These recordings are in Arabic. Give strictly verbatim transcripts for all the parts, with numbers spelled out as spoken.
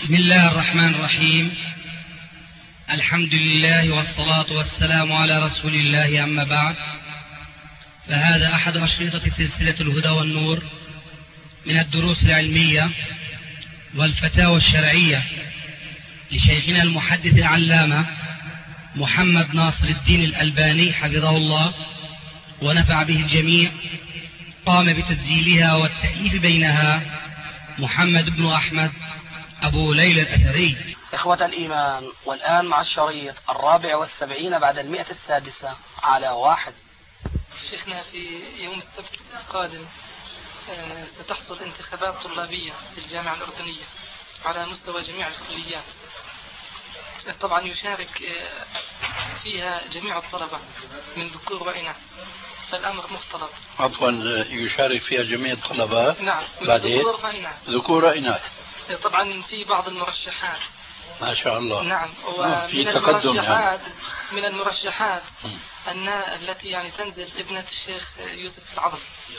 بسم الله الرحمن الرحيم. الحمد لله والصلاة والسلام على رسول الله، أما بعد، فهذا أحد أشرطة سلسلة الهدى والنور من الدروس العلمية والفتاوى الشرعية لشيخنا المحدث العلامة محمد ناصر الدين الألباني حفظه الله ونفع به الجميع. قام بتسجيلها والتأليف بينها محمد بن أحمد أبو ليلى الأثري. إخوة الإيمان، والآن مع الشريط الرابع والسبعين بعد المئة السادسة على واحد. شيخنا، في يوم السبت القادم ستحصل انتخابات طلابية في الجامعة الأردنية على مستوى جميع الكليات. طبعا يشارك فيها جميع الطلبة من ذكور وإناث، فالأمر مختلط. عفوا، يشارك فيها جميع الطلبة؟ نعم، بعدين ذكور وإناث. ذكور وإناث. طبعا في بعض المرشحات. ما شاء الله. نعم، ومن المرشحات يعني. من المرشحات أن التي يعني تنزل ابنة الشيخ يوسف العظم،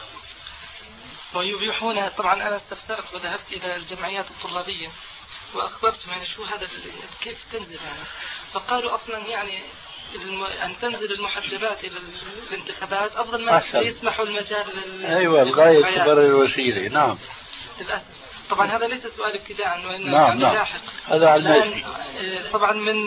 ويبيحون. طبعا أنا استفسرت وذهبت إلى الجمعيات الطلابية وأخبرتهم يعني شو هذا كيف تنزل يعني، فقالوا أصلا يعني أن تنزل المحجبات إلى الانتخابات أفضل ما يسمحوا المجال لل... أيوة، الغاية تبرر الوسيلة. نعم، للأسف. طبعا هذا ليس سؤال ابتداء وإنما نعم يعني نعم. لاحق. هذا على طبعا من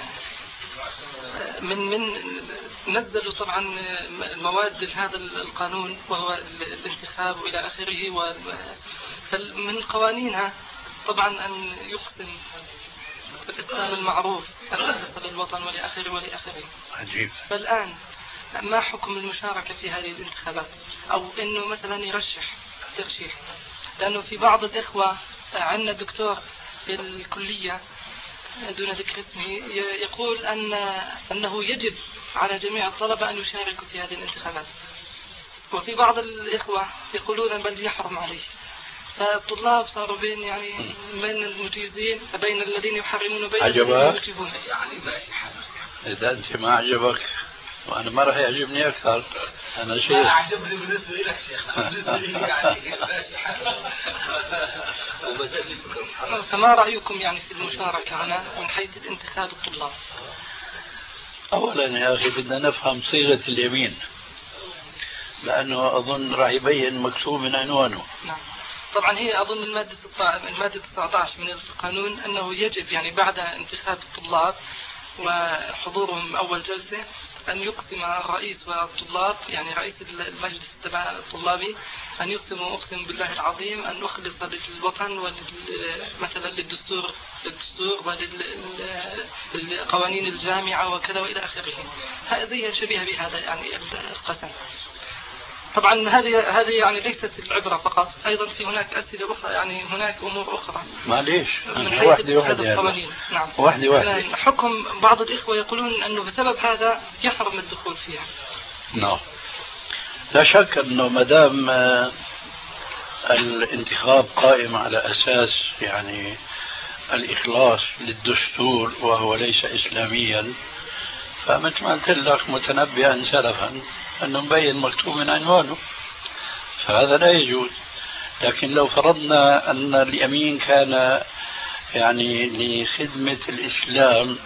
من من نزلوا طبعا مواد هذا القانون وهو الانتخاب وإلى آخره، ومن قوانينها طبعا أن يقسم بالإقسام المعروف الأساس للوطن ولآخره ولآخره. عجيب. فالآن ما حكم المشاركة في هذه الانتخابات، أو إنه مثلا يرشح ترشيح؟ لأنه في بعض الإخوة عندنا دكتور في الكلية دون ذكر اسمه يقول أن أنه يجب على جميع الطلبة أن يشاركوا في هذه الانتخابات، وفي بعض الإخوة يقولون بل يحرم عليه. فالطلاب صاروا بين يعني بين المجيزين بين الذين يحرمون وبين الذين يوجبون. إذا أنت ما عجبك وأنا ما راح يعجبني أكثر. أنا شيء لا أعجبني بالنسبة لك شيخ، بالنسبة لي يعني فما رأيكم يعني في المشاركة هنا من حيث الانتخاب الطلاب؟ أولا يا أخي بدنا نفهم صيغة اليمين، لأنه أظن راح يبين مكتوب من عنوانه. نعم. طبعا هي أظن المادة المادة تسعة عشر من القانون أنه يجب يعني بعد انتخاب الطلاب وحضورهم أول جلسة أن يقسم الرئيس والطلاب، يعني رئيس المجلس التبع الطلابي، أن يقسموا أقسم بالله العظيم أن أخلص للوطن مثلا للدستور للدستور ولقوانين الجامعة وكذا وإلى آخره. هذه شبيهة بهذا يعني القسم. طبعا هذه هذه يعني ليست العبرة فقط، أيضا في هناك أسئلة أخرى، يعني هناك أمور أخرى. معليش، واحدة واحدة القوانين. نعم. واحدة واحدة. حكم بعض الإخوة يقولون أنه بسبب هذا يحرم الدخول فيها. نعم. لا شك أنه مدام الانتخاب قائم على أساس يعني الإخلاص للدستور وهو ليس إسلاميا، فمثل ما قلت لك متنبئا سلفا أنه مبين مكتوب من عنوانه، فهذا لا يجوز. لكن لو فرضنا أن اليمين كان يعني لخدمة الإسلام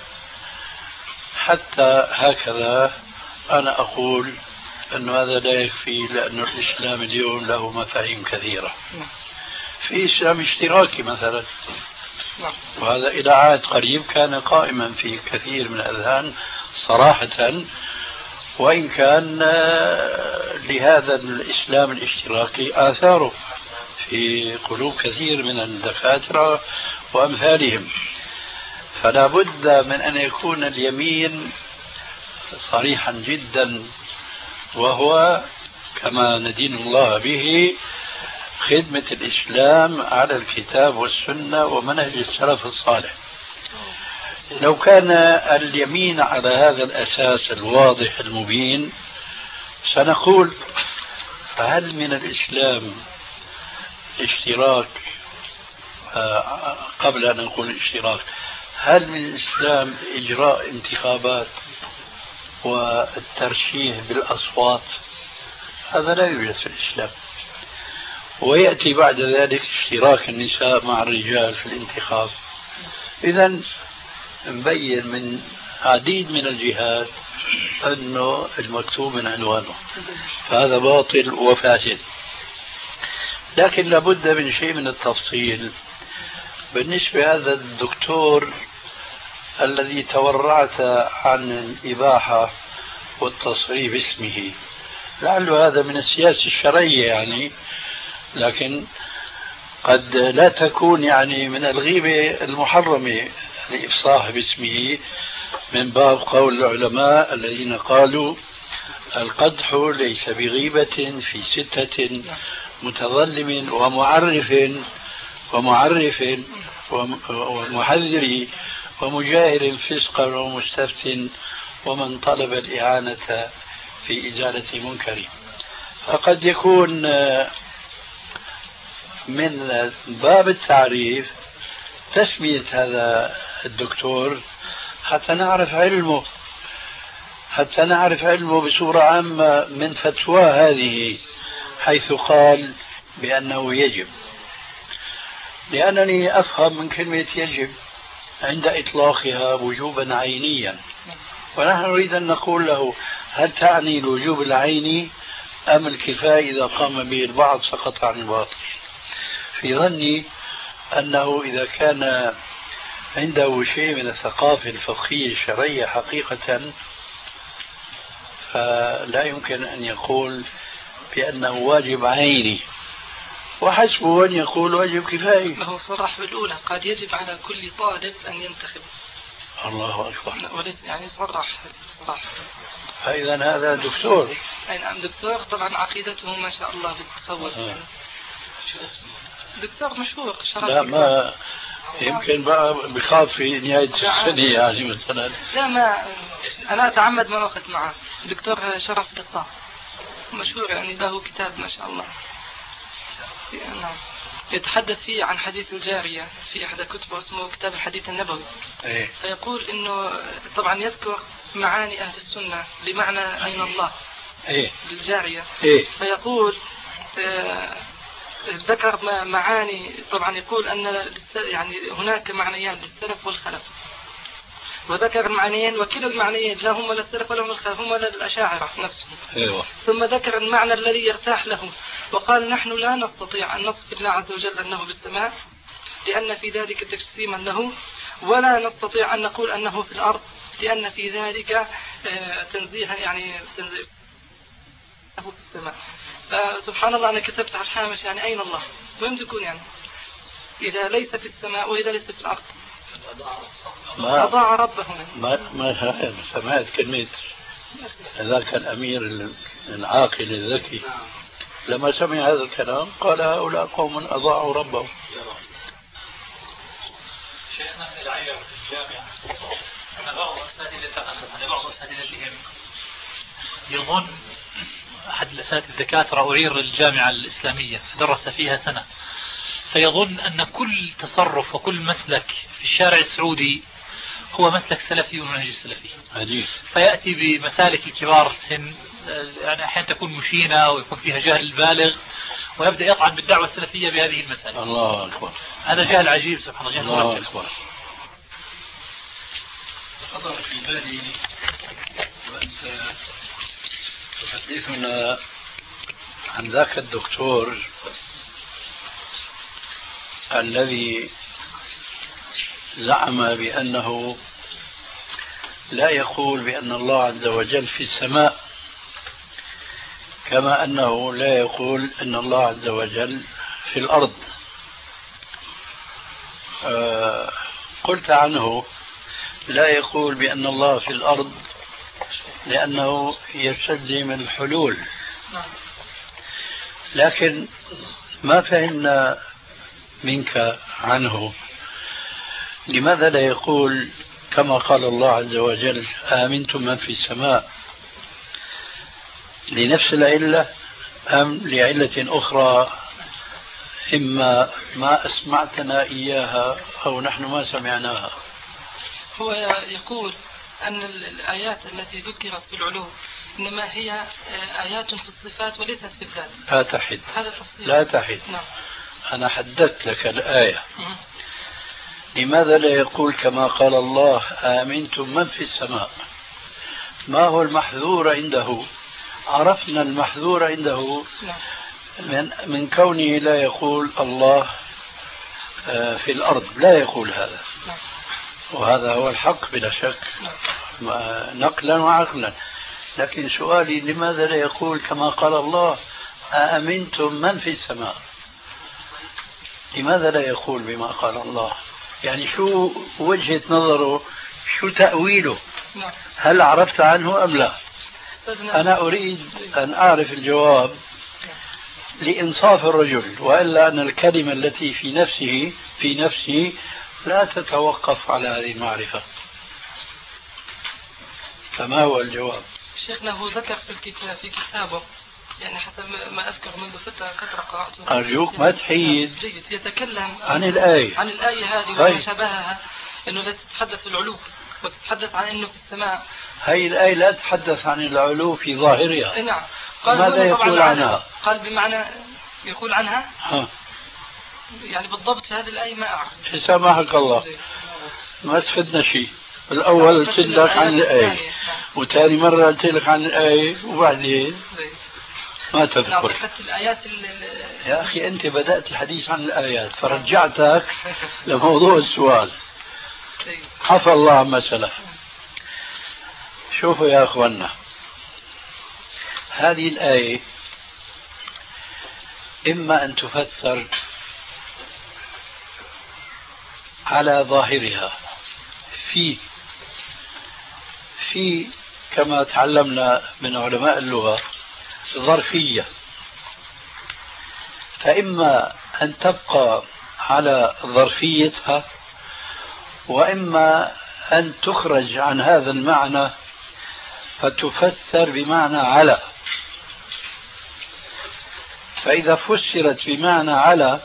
حتى هكذا، أنا أقول أن هذا لا يكفي، لأن الإسلام اليوم له مفاهيم كثيرة. في إسلام اشتراكي مثلا، وهذا إلى عهد قريب كان قائما في كثير من الأذهان صراحة، وإن كان لهذا الإسلام الاشتراكي آثاره في قلوب كثير من الدكاترة وأمثالهم. فلا بد من أن يكون اليمين صريحا جدا، وهو كما ندين الله به خدمة الإسلام على الكتاب والسنة ومنهج السلف الصالح. لو كان اليمين على هذا الأساس الواضح المبين سنقول فهل من الإسلام اشتراك، قبل أن نقول اشتراك، هل من الإسلام إجراء انتخابات والترشيح بالأصوات؟ هذا لا يوجد في الإسلام. ويأتي بعد ذلك اشتراك النساء مع الرجال في الانتخاب، إذا مبين من عديد من الجهات أنه المكتوب من عنوانه، فهذا باطل وفاسد. لكن لابد من شيء من التفصيل بالنسبة هذا الدكتور الذي تورعت عن الإباحة والتصريف باسمه، لعل هذا من السياسة الشرعية يعني، لكن قد لا تكون يعني من الغيبة المحرمة الإفصاح باسمه، من باب قول العلماء الذين قالوا القدح ليس بغيبة في ستة متظلم ومعرف ومعرف ومحذر ومجاهر فسقا ومستفت ومن طلب الإعانة في إزالة منكر. فقد يكون من باب التعريف تسمية هذا الدكتور حتى نعرف علمه، حتى نعرف علمه بصورة عامة من فتوى هذه، حيث قال بأنه يجب. لأنني أفهم من كلمة يجب عند إطلاقها وجوبا عينيا، ونحن نريد أن نقول له هل تعني الوجوب العيني أم الكفاية إذا قام به البعض سقط عن الباطل؟ في ظني أنه إذا كان عنده شيء من الثقافة الفقهية الشرعية حقيقة فلا يمكن أن يقول بأنه واجب عيني، وحسبه أن يقول واجب كفاية. له صرح بالأولى قد يجب على كل طالب أن ينتخب. الله أكبر. يعني صرح صرح. فإذا هذا دكتور. أي نعم دكتور، طبعا عقيدته ما شاء الله بالتصور. آه. شو اسمه؟ دكتور مشهور. لا ما يمكن بقى بخاف في نهاية السنة يعني مثلا. لا ما أنا أتعمد ما أخذ معه. دكتور شرف دقة مشهور يعني، له كتاب ما شاء الله. نعم. يتحدث فيه عن حديث الجارية في إحدى كتبه، اسمه كتاب الحديث النبوي. إيه؟ فيقول إنه طبعا يذكر معاني أهل السنة لمعنى أين الله. إيه؟ للجارية. إيه؟ فيقول آه ذكر معاني، طبعا يقول أن يعني هناك معنيان للسلف والخلف، وذكر المعنيين وكلا المعنيين لا هم للسلف ولا هم للخلف، هم للأشاعرة نفسهم. أيوة. ثم ذكر المعنى الذي يرتاح له، وقال نحن لا نستطيع أن نصف الله عز وجل أنه بالسماء لأن في ذلك تجسيما له، ولا نستطيع أن نقول أنه في الأرض لأن في ذلك تنزيها يعني تنزيه في السماء. فسبحان الله أنا كتبت على الحامش يعني أين الله؟ وين تكون يعني إذا ليس في السماء وإذا ليس في الأرض؟ ما أضاع ربه. ما ما سمعت كلمة ذاك الأمير العاقل الذكي لما سمع هذا الكلام قال هؤلاء قوم أضاعوا ربهم. شيخنا العير في الجامعة أن بعض أساتذة أن بعض أساتذتهم يظن أحد الأساتذة الدكاترة أرير الجامعة الإسلامية درس فيها سنة، فيظن أن كل تصرف وكل مسلك في الشارع السعودي هو مسلك سلفي ومنهج السلفي. حديث. فيأتي بمسالك الكبار السن يعني أحيانا تكون مشينة ويكون فيها جهل بالغ، ويبدأ يطعن بالدعوة السلفية بهذه المسالك. الله أكبر. هذا جهل عجيب سبحان الله. جهل الله أكبر. خطر في بالي وأنت تحدثنا عن ذاك الدكتور الذي زعم بأنه لا يقول بأن الله عز وجل في السماء، كما أنه لا يقول أن الله عز وجل في الأرض. آه قلت عنه لا يقول بأن الله في الأرض لأنه يستلزم الحلول، لكن ما فهمنا منك عنه لماذا لا يقول كما قال الله عز وجل آمنتم من في السماء، لنفس العلة أم لعلة أخرى إما ما أسمعتنا إياها أو نحن ما سمعناها؟ هو يقول أن الآيات التي ذكرت في العلوم إنما هي آيات في الصفات وليست في الذات. لا تحد. هذا تصديق. لا تحد. نعم. أنا حددت لك الآية. لماذا لا يقول كما قال الله آمنتم من في السماء؟ ما هو المحذور عنده؟ عرفنا المحذور عنده من, من كونه لا يقول الله في الأرض، لا يقول هذا، وهذا هو الحق بلا شك نقلا وعقلا. لكن سؤالي لماذا لا يقول كما قال الله أأمنتم من في السماء؟ لماذا لا يقول بما قال الله؟ يعني شو وجهة نظره، شو تأويله؟ هل عرفت عنه أم لا؟ أنا أريد أن أعرف الجواب لإنصاف الرجل، وإلا أن الكلمة التي في نفسه في نفسه لا تتوقف على هذه المعرفة. فما هو الجواب؟ شيخنا هو ذكر في الكتاب في كتابه، يعني حسب ما أذكر منذ فترة فترة قرأته. أرجوك ما تحيد. جيد. يتكلم عن الآية عن الآية هذه وما شابهها، إنه لا تتحدث في العلو وتتحدث عن إنه في السماء. هي الآية لا تتحدث عن العلو في ظاهرها. نعم. قال ماذا يقول عنها؟ قال بمعنى يقول عنها ها. يعني بالضبط في هذه الآية ما أعرف. سامحك الله، ما استفدنا شيء. الأول قلت لك عن الآية، وثاني مرة قلت لك عن الآية، وبعدين ما تذكر. الآيات يا أخي أنت بدأت الحديث عن الآيات فرجعتك لموضوع السؤال. حفظ الله عما سلف. شوفوا يا أخوانا، هذه الآية إما أن تفسر على ظاهرها في في كما تعلمنا من علماء اللغة ظرفية، فإما أن تبقى على ظرفيتها، وإما أن تخرج عن هذا المعنى فتفسر بمعنى على. فإذا فسرت بمعنى على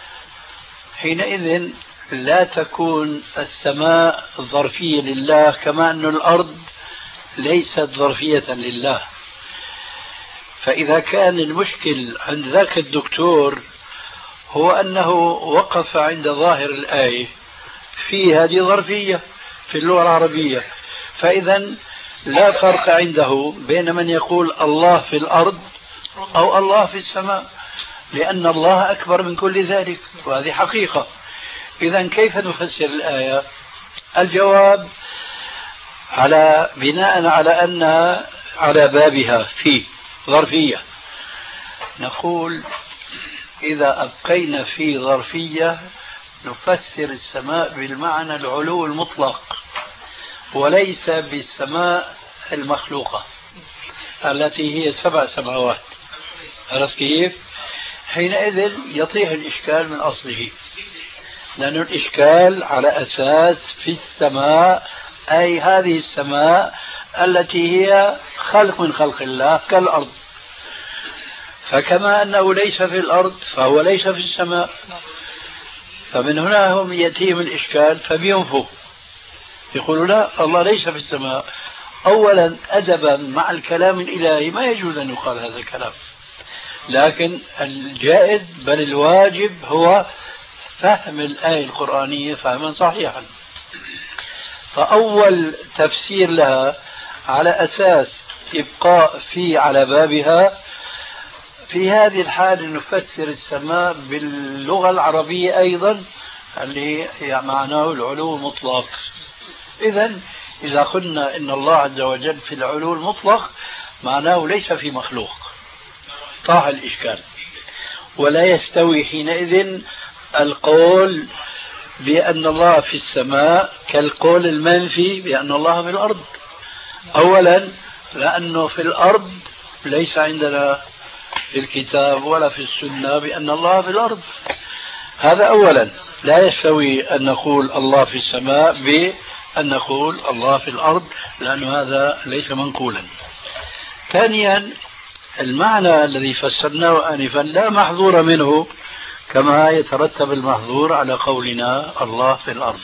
حينئذ لا تكون السماء ظرفية لله، كما أن الأرض ليست ظرفية لله. فإذا كان المشكل عند ذاك الدكتور هو أنه وقف عند ظاهر الآية في هذه ظرفية في اللغة العربية، فإذا لا فرق عنده بين من يقول الله في الأرض أو الله في السماء، لأن الله أكبر من كل ذلك، وهذه حقيقة. إذا كيف نفسر الآية؟ الجواب على بناء على أنها على بابها في ظرفية، نقول إذا أبقينا في ظرفية نفسر السماء بالمعنى العلو المطلق، وليس بالسماء المخلوقة التي هي سبع سماوات. عرفت كيف؟ حينئذ يطيح الإشكال من أصله، لأن الإشكال على أساس في السماء، أي هذه السماء التي هي خلق من خلق الله كالأرض، فكما أنه ليس في الأرض فهو ليس في السماء. فمن هنا هم يأتيهم الإشكال فبينفوا يقولوا لا، الله ليس في السماء. أولا أدبا مع الكلام الإلهي ما يجوز أن يقال هذا الكلام، لكن الجائز بل الواجب هو فهم الآية القرآنية فهما صحيحا. فأول تفسير لها على أساس إبقاء في على بابها، في هذه الحالة نفسر السماء باللغة العربية أيضا اللي هي معناه العلو المطلق. إذن إذا قلنا إن الله عز وجل في العلو المطلق معناه ليس في مخلوق، طاح الإشكال. ولا يستوي حينئذ القول بأن الله في السماء كالقول المنفي بأن الله في الأرض. أولا لأنه في الأرض ليس عندنا في الكتاب ولا في السنة بأن الله في الأرض، هذا أولا. لا يستوي أن نقول الله في السماء بأن نقول الله في الأرض، لأن هذا ليس منقولا. ثانيا المعنى الذي فسرناه آنفا لا محظور منه، كما يترتب المحظور على قولنا الله في الأرض.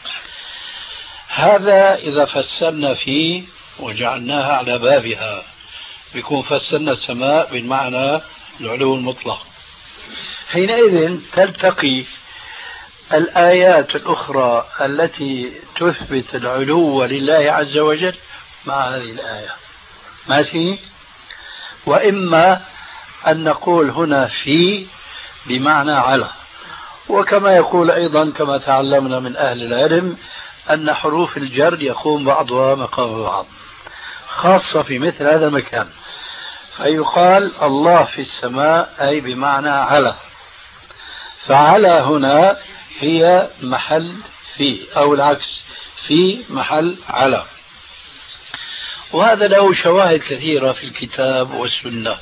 هذا إذا فسرنا فيه وجعلناها على بابها بيكون فسرنا السماء بالمعنى العلو المطلق. حينئذ تلتقي الآيات الأخرى التي تثبت العلو لله عز وجل مع هذه الآية ماشي. وإما أن نقول هنا في بمعنى على، وكما يقول أيضا كما تعلمنا من أهل العلم أن حروف الجر يقوم بعضها مقام بعض، خاصة في مثل هذا المكان، فيقال الله في السماء أي بمعنى على، فعلى هنا هي محل في، أو العكس في محل على. وهذا له شواهد كثيرة في الكتاب والسنة.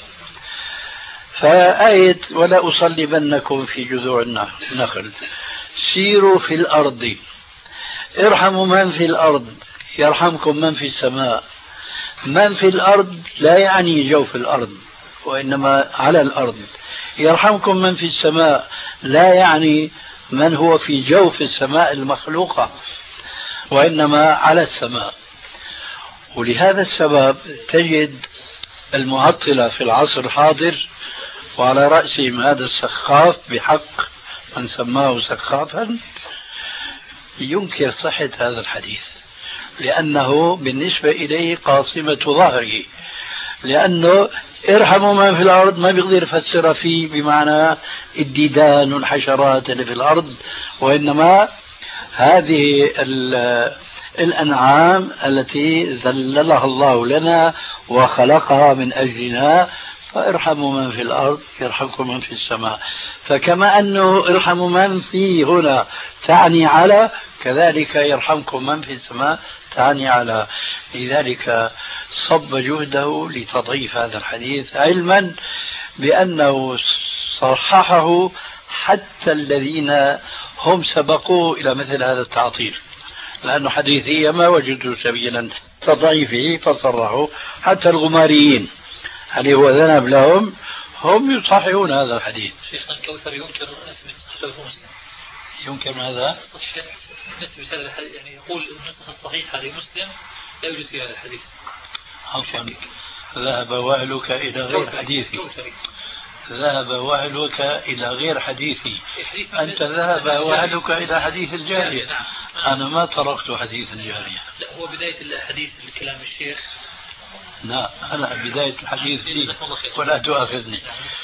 فآية ولا أصلبنكم في جذوع النخل، سيروا في الأرض ارحموا من في الأرض يرحمكم من في السماء. من في الأرض لا يعني جوف الأرض وإنما على الأرض. يرحمكم من في السماء لا يعني من هو في جوف السماء المخلوقة وإنما على السماء. ولهذا السبب تجد المعطلة في العصر الحاضر وعلى رأسهم هذا السخاف بحق من سماه سخافا ينكر صحة هذا الحديث، لأنه بالنسبة إليه قاصمة ظهره، لأنه ارحموا من في الأرض ما بيقدر يفسر فيه بمعنى الديدان والحشرات اللي في الأرض، وإنما هذه الأنعام التي ذللها الله لنا وخلقها من أجلنا، فارحموا من في الأرض يرحمكم من في السماء. فكما أنه ارحموا من في هنا تعني على، كذلك يرحمكم من في السماء تعني على. لذلك صب جهده لتضعيف هذا الحديث، علما بأنه صححه حتى الذين هم سبقوه إلى مثل هذا التعطيل، لأنه حديثية ما وجدوا سبيلا تضعيفه فصرحوا. حتى الغماريين هل هو ذنب لهم هم يصححون هذا الحديث. شيخنا الكوثر ينكر اسم صحيح مسلم، يمكن هذا نسبة هذا الحديث، يعني يقول النسخة الصحيحة لمسلم لا يوجد في هذا الحديث. عفوا، ذهب وعلك إلى غير حديثي، ذهب وعلك إلى غير حديثي، أنت ذهب وعلك إلى حديث الجارية، أنا ما تركت حديث الجارية. لا، هو بداية الحديث لكلام الشيخ. لا، أنا بداية الحديث لي ولا تؤاخذني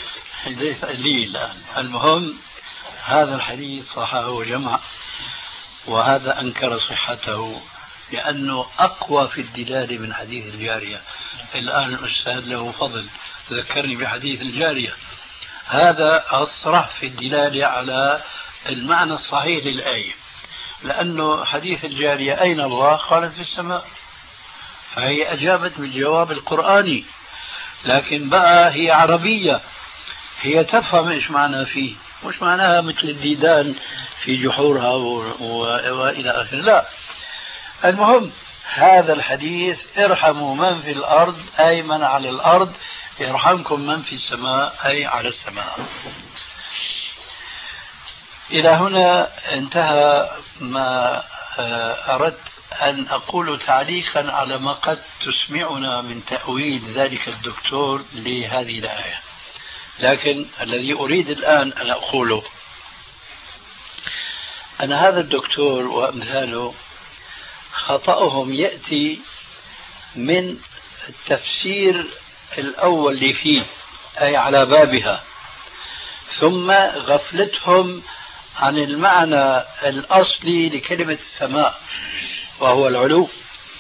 لي الآن. المهم هذا الحديث صححه جمع، وهذا أنكر صحته لأنه أقوى في الدلالة من حديث الجارية. الآن الأستاذ له فضل ذكرني بحديث الجارية، هذا أصرح في الدلالة على المعنى الصحيح للآية، لأنه حديث الجارية أين الله؟ قالت في السماء، فهي أجابت بالجواب القرآني، لكن بقى هي عربية، هي تفهم إيش معنى فيه، مش معناها مثل الديدان في جحورها وإلى آخره. لا، المهم هذا الحديث ارحموا من في الأرض أي من على الأرض يرحمكم من في السماء أي على السماء. إلى هنا انتهى ما أردت أن أقول تعليقا على ما قد تسمعنا من تأويل ذلك الدكتور لهذه الآية، لكن الذي أريد الآن أن أقوله أن هذا الدكتور وأمثاله خطأهم يأتي من التفسير الأول اللي فيه أي على بابها، ثم غفلتهم عن المعنى الأصلي لكلمة السماء وهو العلو.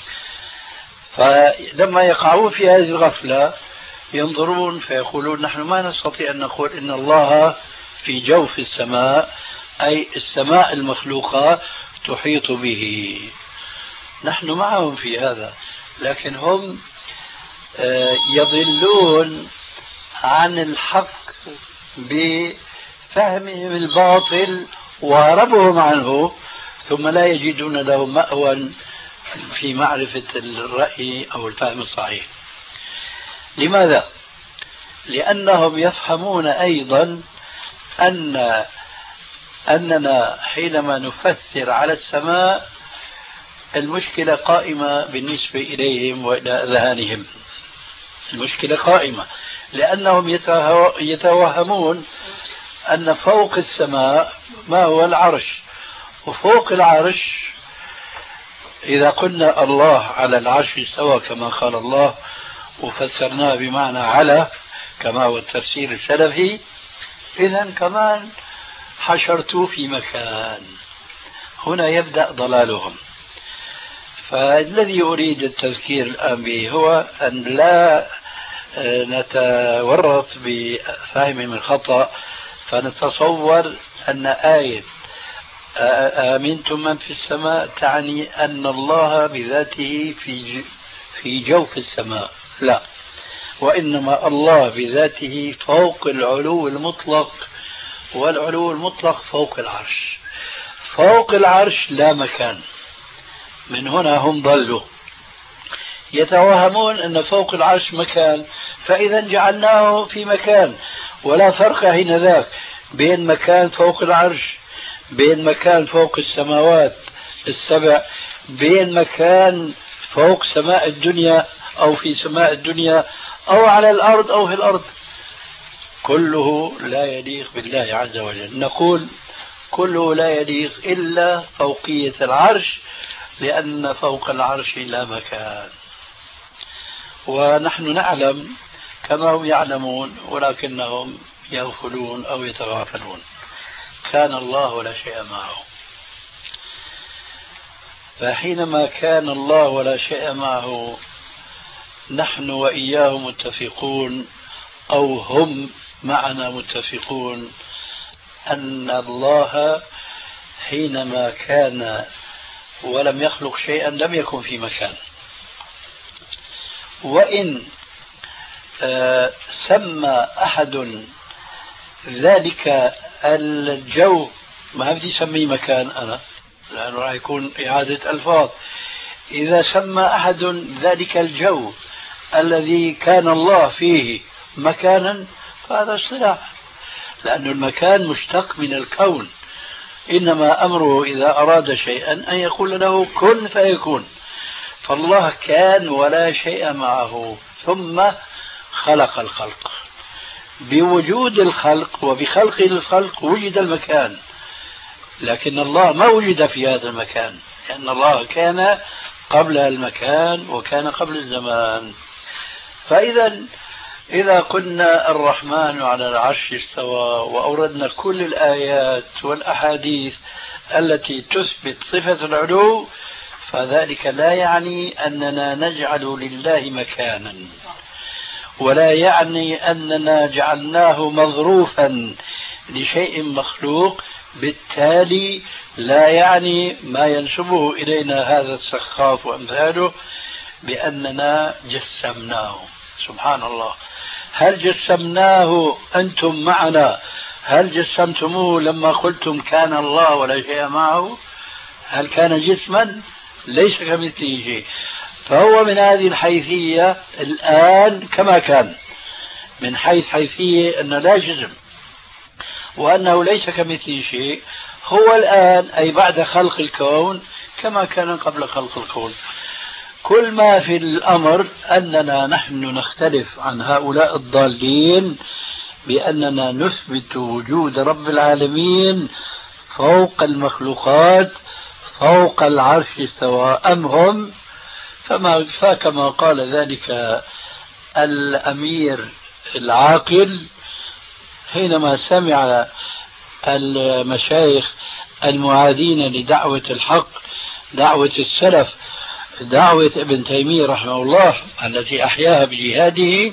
فلما يقعون في هذه الغفلة ينظرون فيقولون نحن ما نستطيع أن نقول إن الله في جوف السماء أي السماء المخلوقة تحيط به. نحن معهم في هذا، لكن هم يضلون عن الحق بفهمهم الباطل وهربهم عنه، ثم لا يجدون له مأوى في معرفة الرأي أو الفهم الصحيح. لماذا؟ لأنهم يفهمون أيضا أن أننا حينما نفسر على السماء المشكلة قائمة بالنسبة إليهم وإلى أذهانهم، المشكلة قائمة لأنهم يتوهمون أن فوق السماء ما هو العرش، وفوق العرش إذا قلنا الله على العرش استوى كما قال الله وفسرناه بمعنى على كما هو التفسير السلفي، إذن كمان حشرتوا في مكان. هنا يبدأ ضلالهم. فالذي أريد التذكير الآن به هو أن لا نتورط بفهم الخطأ فنتصور أن آية آمنتم من في السماء تعني أن الله بذاته في في جوف السماء، لا، وإنما الله بذاته فوق العلو المطلق، والعلو المطلق فوق العرش. فوق العرش لا مكان. من هنا هم ضلوا يتوهمون أن فوق العرش مكان، فإذا جعلناه في مكان، ولا فرق حين ذاك بين مكان فوق العرش، بين مكان فوق السماوات السبع، بين مكان فوق سماء الدنيا أو في سماء الدنيا أو على الأرض أو في الأرض. كله لا يليق بالله عز وجل. نقول كله لا يليق إلا فوقية العرش، لأن فوق العرش لا مكان. ونحن نعلم كما هم يعلمون ولكنهم يغفلون أو يتغافلون. كان الله ولا شيء معه. فحينما كان الله ولا شيء معه نحن وإياه متفقون، أو هم معنا متفقون، أن الله حينما كان ولم يخلق شيئا لم يكن في مكان. وإن آه سمى أحد ذلك الجو، ما بدي أسميه مكان أنا لأنه راح يكون إعادة ألفاظ، إذا سمى أحد ذلك الجو الذي كان الله فيه مكانا فهذا اصطلاح، لأن المكان مشتق من الكون. إنما أمره إذا أراد شيئا أن يقول له كن فيكون. فالله كان ولا شيء معه ثم خلق الخلق. بوجود الخلق وبخلق الخلق وجد المكان، لكن الله ما وجد في هذا المكان، لأن الله كان قبل المكان وكان قبل الزمان. فإذا إذا قلنا الرحمن على العرش استوى وأوردنا كل الآيات والأحاديث التي تثبت صفة العلو، فذلك لا يعني أننا نجعل لله مكانا، ولا يعني أننا جعلناه مظروفا لشيء مخلوق. بالتالي لا يعني ما ينسبه إلينا هذا السخاف وأمثاله بأننا جسمناه. سبحان الله. هل جسمناه أنتم معنا؟ هل جسمتموه لما قلتم كان الله ولا شيء معه؟ هل كان جسما؟ ليس كمثله شيء. فهو من هذه الحيثية الآن كما كان، من حيث حيثية أن لا جسم وأنه ليس كمثله شيء، هو الآن أي بعد خلق الكون كما كان قبل خلق الكون. كل ما في الأمر أننا نحن نختلف عن هؤلاء الضالين بأننا نثبت وجود رب العالمين فوق المخلوقات فوق العرش استوى، أم هم فما فكما قال ذلك الأمير العاقل حينما سمع المشايخ المعادين لدعوة الحق، دعوة السلف، دعوة ابن تيمية رحمه الله التي أحياها بجهاده.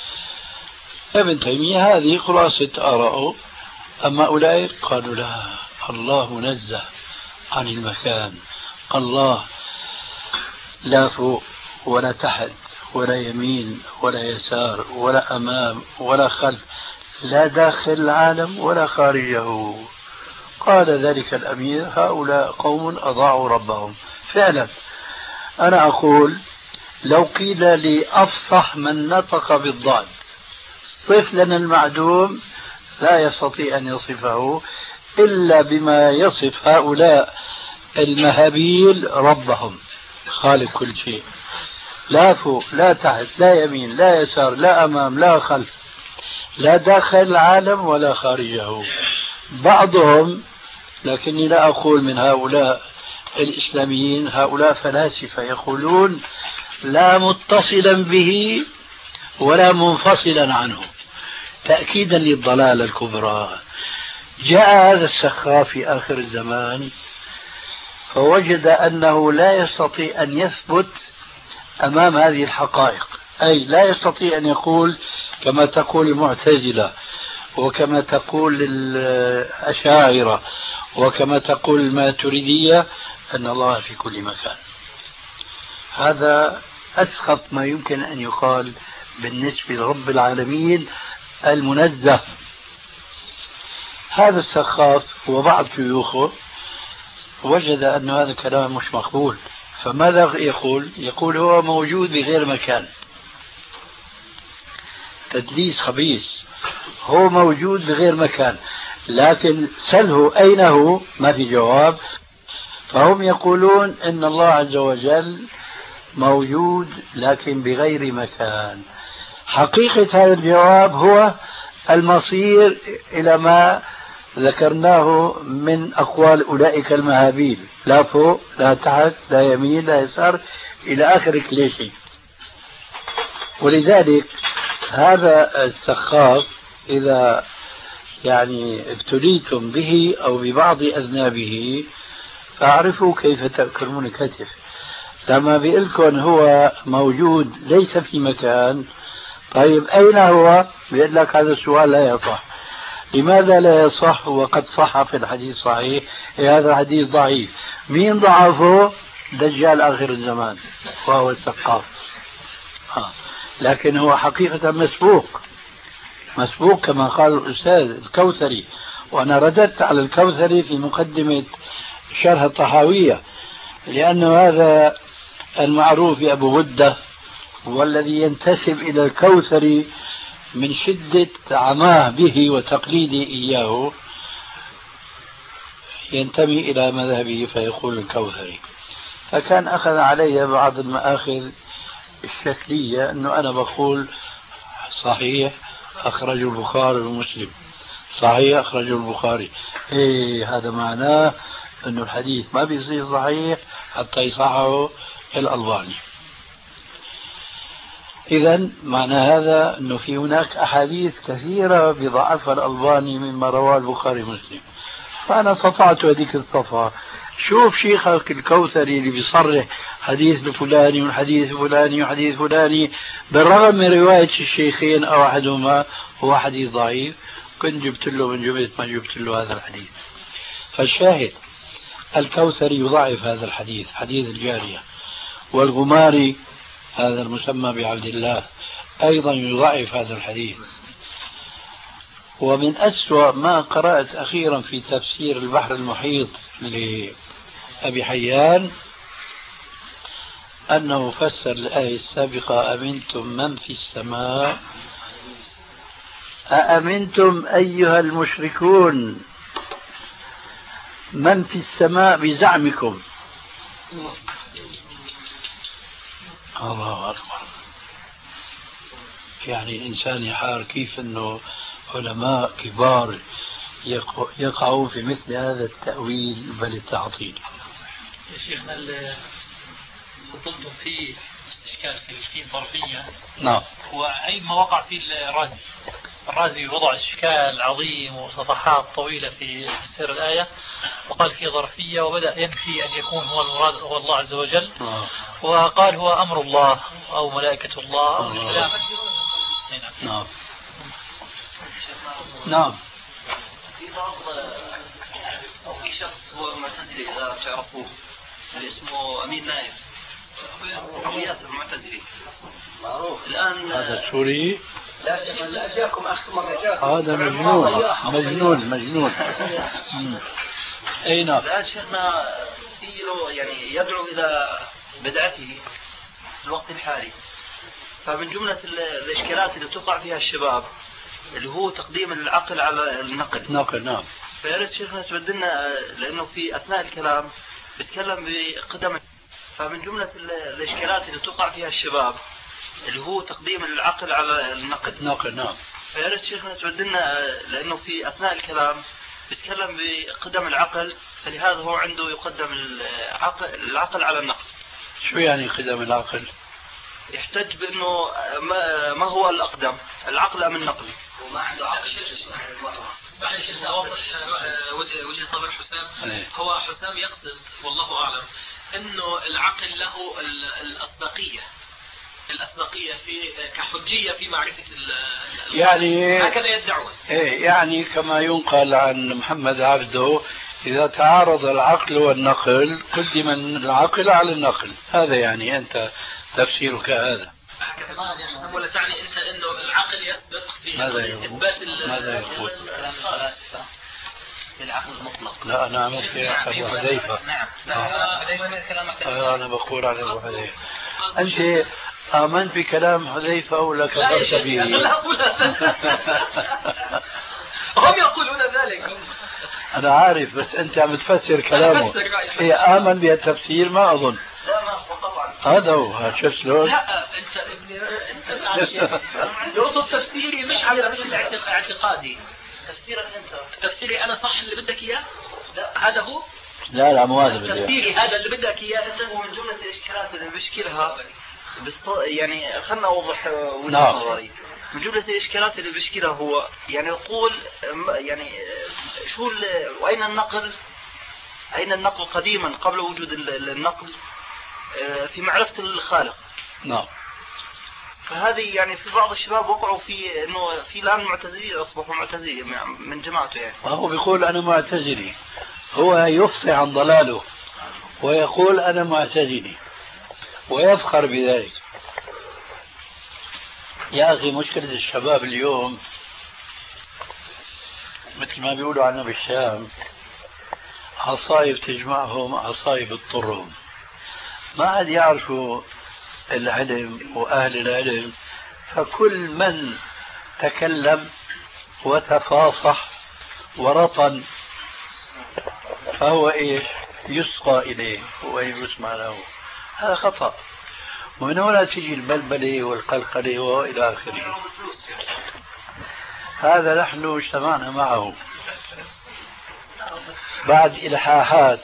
ابن تيمية هذه خلاصة آراءه. أما أولئك قالوا لا، الله منزه عن المكان، الله لا فوق ولا تحت ولا يمين ولا يسار ولا أمام ولا خلف، لا داخل العالم ولا خارجه. قال ذلك الأمير هؤلاء قوم أضاعوا ربهم. فعلا أنا أقول لو قيل لي أفصح من نطق بالضاد صف لنا المعدوم، لا يستطيع أن يصفه إلا بما يصف هؤلاء المهابيل ربهم، خالق كل شيء، لا فوق لا تحت لا يمين لا يسار لا أمام لا خلف، لا داخل العالم ولا خارجه. بعضهم لكني لا أقول من هؤلاء الإسلاميين، هؤلاء فلاسفة يقولون لا متصلا به ولا منفصلا عنه تأكيدا للضلالة الكبرى. جاء هذا السخاف في آخر الزمان فوجد أنه لا يستطيع أن يثبت أمام هذه الحقائق، أي لا يستطيع أن يقول كما تقول المعتزلة وكما تقول الأشاعرة وكما تقول الماتريدية أن الله في كل مكان. هذا أسخف ما يمكن أن يقال بالنسبة لرب العالمين المنزه. هذا السخاف وبعض شيوخه وجد أن هذا الكلام مش مقبول، فماذا يقول؟ يقول هو موجود بغير مكان. تدليس خبيث، هو موجود بغير مكان، لكن سله أين هو ما في جواب. فهم يقولون إن الله عز وجل موجود لكن بغير مكان. حقيقة هذا الجواب هو المصير إلى ما ذكرناه من أقوال أولئك المهابيل، لا فوق لا تحت لا يمين لا يسار إلى آخر كليشي. ولذلك هذا السخاف إذا يعني ابتليتم به أو ببعض أذنابه فاعرفوا كيف تأكلون الكتف. لما بيقولكم هو موجود ليس في مكان، طيب أين هو؟ بيقول لك هذا السؤال لا يصح. لماذا لا يصح وقد صح في الحديث صحيح؟ هذا الحديث ضعيف. مين ضعفه؟ دجال آخر الزمان وهو السقاف. آه. لكن هو حقيقة مسبوق مسبوق كما قال الأستاذ الكوثري، وأنا رددت على الكوثري في مقدمة شرح الطحاوية، لأن هذا المعروف بأبو غدة والذي ينتسب إلى الكوثري من شدة عماه به وتقليده إياه ينتمي إلى مذهبه فيقول الكوثري. فكان أخذ علي بعض المآخذ الشكلية أنه أنا بقول صحيح أخرج البخاري ومسلم، صحيح أخرج البخاري، إيه هذا معناه أنه الحديث ما بيصير صحيح حتى يصححه الألباني. إذن معنى هذا أنه في هناك أحاديث كثيرة بضعفها الألباني مما رواه البخاري ومسلم. فأنا صفعت هذيك الصفحة، شوف شيخك الكوثري اللي بيصرح حديث الفلاني والحديث الفلاني والحديث الفلاني بالرغم من رواية الشيخين أو أحدهما هو حديث ضعيف، كنت جبت له من جملة ما جبت له هذا الحديث. فالشاهد الكوثري يضعف هذا الحديث، حديث الجارية، والغماري هذا المسمى بعبد الله أيضا يضعف هذا الحديث. ومن أسوأ ما قرأت أخيرا في تفسير البحر المحيط لأبي حيان أنه فسر الآية السابقة أمنتم من في السماء أأمنتم أيها المشركون من في السماء بزعمكم. الله أكبر. يعني إنسان يحار كيف أنه علماء كبار يقعوا في مثل هذا التأويل بل التعطيل. يا شيخنا فضلتم في إشكال في ظرفية. نعم. وأي ما وقع في الرازي الرازي وضع إشكال عظيم وصفحات طويلة في تفسير الآية، وقال في ظرفية وبدأ ينفي أن يكون هو المراد هو الله عز وجل. نعم. وقال هو أمر الله أو ملائكة الله أو الكلام. نعم. نعم. في بعض أو في شخص هو معتزلي إذا تعرفوه اللي اسمه أمين نايف أبو ياسر معتزلي معروف الآن. هذا سوري؟ لا لا جاكم آخر مرة جاكم. هذا مجنون مجنون مجنون. أي نعم. الآن شيخنا في له يعني يدعو إلى بدعته في الوقت الحالي. فمن جملة الإشكالات اللي تقع فيها الشباب اللي هو تقديم العقل على النقل. نقل نعم. فياريت شيخنا تبدلنا لأنه في أثناء الكلام بيتكلم بقدم. فمن جملة الإشكالات اللي تقع فيها الشباب اللي هو تقديم العقل على النقل. نقل نعم. فياريت شيخنا تبدلنا لأنه في أثناء الكلام بيتكلم بقدم العقل، فلهذا هو عنده يقدم العقل, العقل على النقل. شو يعني قدم العقل؟ يحتج بأنه ما, ما هو الأقدم، العقل أم النقل؟ وما عنده عقل. اسمح لي شيخ أوضح وجهة نظر حسام. هو حسام يقصد والله أعلم أنه العقل له الأسبقية الأسبقية في كحجية في معرفة يعني هكذا يدعون. إيه يعني كما ينقل عن محمد عبده إذا تعارض العقل والنقل قدم العقل على النقل، هذا يعني أنت تفسيرك هذا. ولا تعني أنت أنه العقل يسبق في إثبات ماذا يقول؟ بالعقل المطلق. لا أنا عملت في أبو حذيفة. نعم. آه. أنا بقول على أبو حذيفة. أنت آمنت بكلام حذيفة ولا كفرت به؟ هم يقولون ذلك. أنا عارف بس أنت عم تفسر كلامه. هي آمن بالتفسير ما أظن. لا ما طبعا. هذا هو شو شلون؟ لا أنت ابني أنت يقصد تفسيري مش على مش الاعتقادي. تفسيرك أنت. تفسيري أنا صح اللي بدك إياه؟ لا هذا هو. لا لا مو هذا بدي. تفسيري هذا اللي بدك إياه أنت. ومن جملة الإشكالات اللي بيشكلها يعني خلنا أوضح وجهة نعم. نظري. من جملة الإشكالات اللي بيشكلها هو يعني يقول يعني شو وأين النقل؟ أين النقل قديما قبل وجود النقل في معرفة الخالق؟ نعم. فهذه يعني في بعض الشباب وقعوا في إنه في الآن معتزلين أصبحوا معتزلين من جماعته يعني. وهو بيقول أنا معتزلي، هو يفصح عن ضلاله ويقول أنا معتزلي ويفخر بذلك. يا أخي مشكلة الشباب اليوم مثل ما بيقولوا عنا بالشام عصايب تجمعهم عصايب تضرهم، ما عاد يعرفوا العلم وأهل العلم، فكل من تكلم وتفاصح ورطن فهو إيش يسقى إليه ويسمع له. هذا خطأ، ومن هنا تيجي البلبلة والقلقلة وإلى آخره. هذا نحن اجتمعنا معه بعد إلحاحات.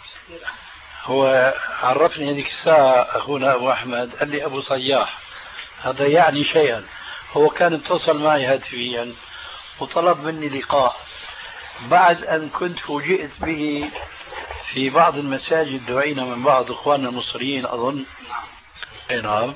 هو عرفني هذيك الساعة أخونا أبو أحمد قال لي أبو صياح، هذا يعني شيئا. هو كان اتصل معي هاتفيا وطلب مني لقاء بعد أن كنت فوجئت به في بعض المساجد دعينا من بعض إخواننا المصريين أظن. اي نعم.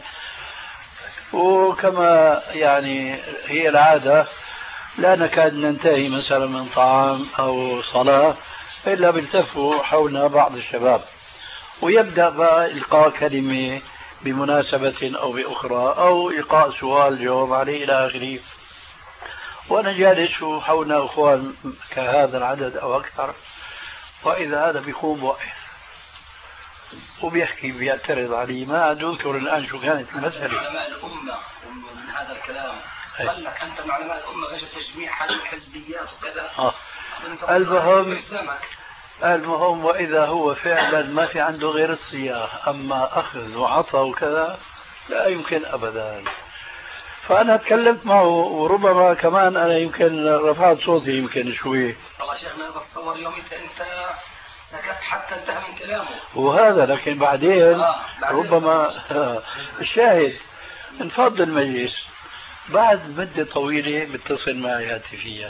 وكما يعني هي العادة لا نكاد ننتهي مثلا من طعام أو صلاة إلا بيلتفوا حولنا بعض الشباب ويبدأ بقى إلقاء كلمة بمناسبة أو بأخرى أو إلقاء سؤال جواب عليه إلى آخره. وأنا جالس وحولنا أخوان كهذا العدد أو أكثر، وإذا هذا بيقوم واقف وبيحكي بيعترض علي. ما أذكر الآن شو كانت المسألة. علماء الأمة من هذا الكلام قال لك أنت من علماء الأمة غير تجميع هذه الحزبيات وكذا. آه. المهم المهم وإذا هو فعلا ما في عنده غير الصياح، أما أخذ وعطى وكذا لا يمكن أبدا. فأنا تكلمت معه وربما كمان أنا يمكن رفعت صوتي يمكن شوي. والله شيخنا بتصور يوم أنت أنت سكت حتى انتهى من كلامه وهذا، لكن بعدين آه. ربما آه. الشاهد انفض المجلس بعد مدة طويلة بيتصل معي هاتفيا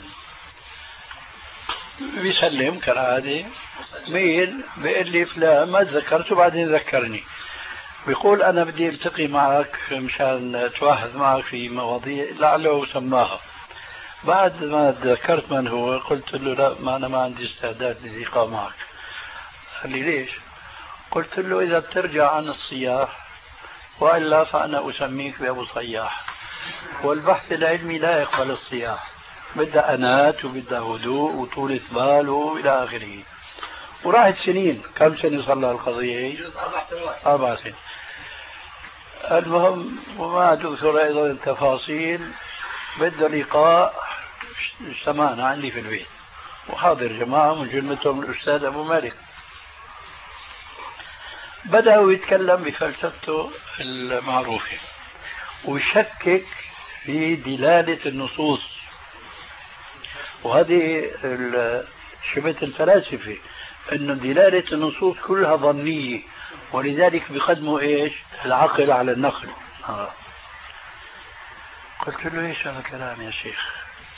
بيسلم كالعادة، مين بيقول لي فلان ما تذكرته بعدين ذكرني، بيقول أنا بدي التقي معك مشان أتواحد معك في مواضيع لعله سماها. بعد ما تذكرت من هو قلت له لا، ما أنا ما عندي استعداد للقاء معك. قال لي ليش؟ قلت له إذا بترجع عن الصياح وإلا فأنا أسميك بأبو صياح، والبحث العلمي لا يقبل الصياح، بدها أنات وبدها هدوء وطولة بال وإلى آخره. وراحت سنين. كم سنة صار لها القضية؟ أربع سنوات. أربع سنين. المهم وما تذكر أيضا التفاصيل. بده لقاء اجتمعنا عندي في البيت وحاضر جماعة من جملتهم الأستاذ أبو مالك. بدأوا يتكلم بفلسفته المعروفة ويشكك في دلالة النصوص، وهذه شبه الفلاسفة أن دلالة النصوص كلها ظنية، ولذلك بيقدموا إيش؟ العقل على النقل. آه. قلت له إيش هذا الكلام يا شيخ؟